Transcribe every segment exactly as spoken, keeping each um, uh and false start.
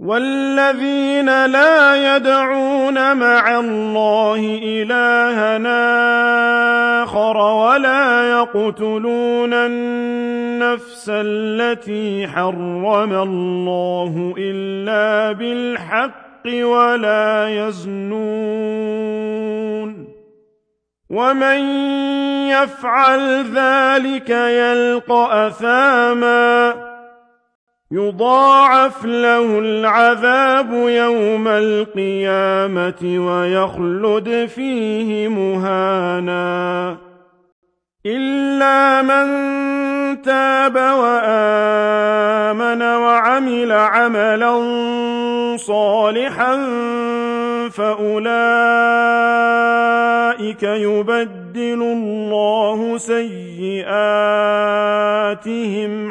والذين لا يدعون مع الله إلهًا آخر ولا يقتلون النفس التي حرم الله إلا بالحق ولا يزنون ومن يفعل ذلك يلقى أثاما يضاعف له العذاب يوم القيامة ويخلد فيه مهانا إلا من تاب وآمن وعمل عملا صالحا فأولئك يبدل الله سيئاتهم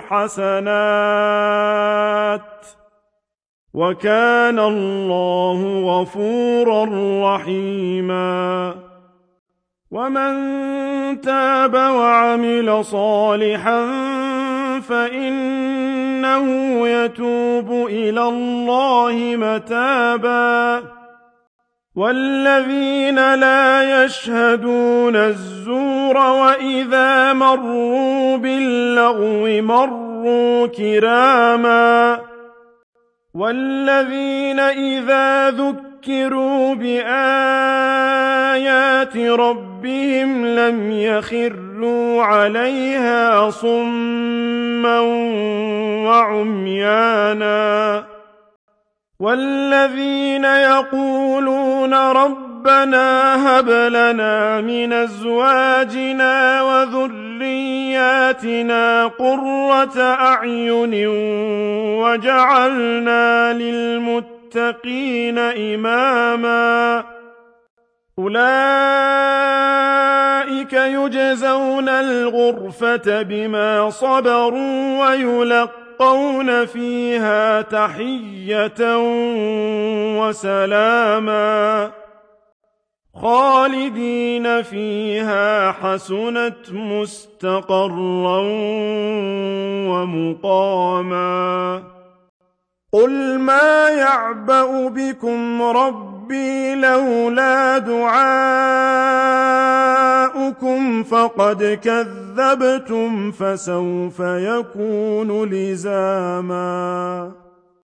حسنات وكان الله غفورا رحيما ومن تاب وعمل صالحا فإنه يتوب إلى الله متابا والذين لا يشهدون الزور وإذا مروا باللغو مروا كراما والذين إذا ذكروا بآيات ربهم لم يخروا عليها صما وعميانا والذين يقولون ربنا هب لنا من أزواجنا وذرياتنا قرة أعين وجعلنا للمتقين إماما أولئك يجزون الغرفة بما صبروا ويلقون فيها تحية وسلاما خالدين فيها حسنت مستقرا ومقاما قل ما يعبأ بكم ربي لولا دعاؤكم فقد كذبتم فسوف يكون لزاما